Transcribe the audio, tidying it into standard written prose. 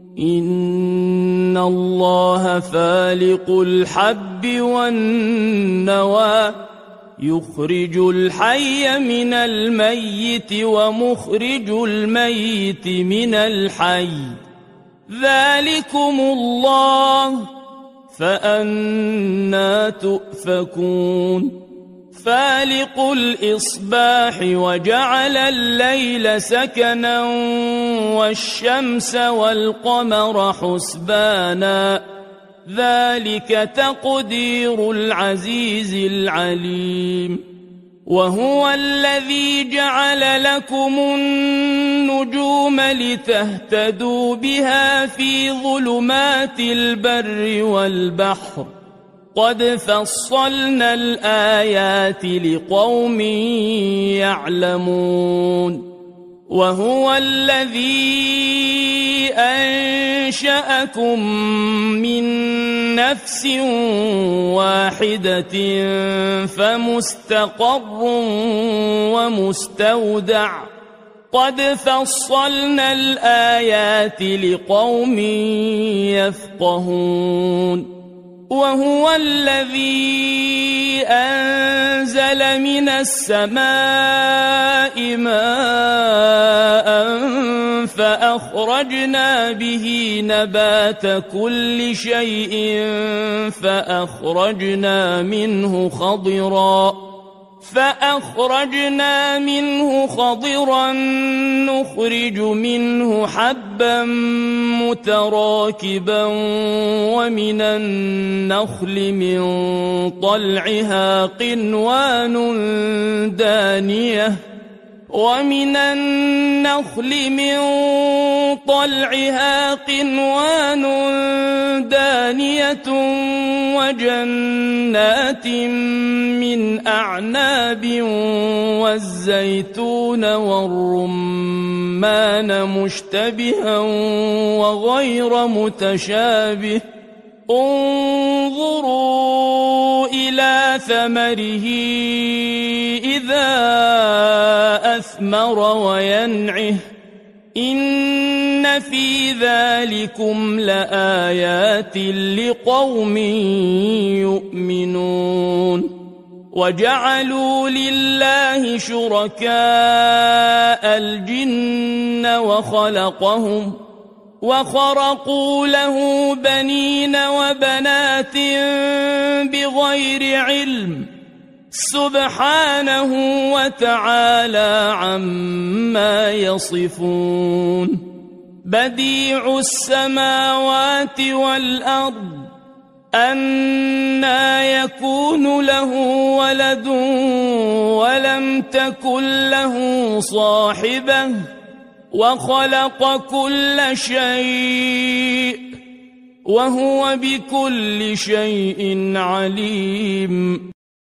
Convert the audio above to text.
إن الله فالق الحب والنوى يخرج الحي من الميت ومخرج الميت من الحي ذلكم الله فأنى تؤفكون فالق الإصباح وجعل الليل سكنا والشمس والقمر حسبانا ذلك تقدير العزيز العليم وهو الذي جعل لكم النجوم لتهتدوا بها في ظلمات البر والبحر قد فصلنا الآيات لقوم يعلمون وهو الذي أنشأكم من نفس واحدة فمستقر ومستودع قد فصلنا الآيات لقوم يفقهون وهو الذي أنزل من السماء ماء فأخرجنا به نبات كل شيء فأخرجنا منه خضرا نخرج منه حبا متراكبا ومن النخل من طلعها قنوان دانية وجنات من أعناب والزيتون والرمان مشتبها وغير متشابه انظروا إلى ثمره إذا أثمر وينعه إن في ذلكم لآيات لقوم يؤمنون وجعلوا لله شركاء الجن وخرقوا له بنين وبنات بغير علم سبحانه وتعالى عما يصفون بديع السماوات والأرض أنى يكون له ولد ولم تكن له صاحبة وخلق كل شيء وهو بكل شيء عليم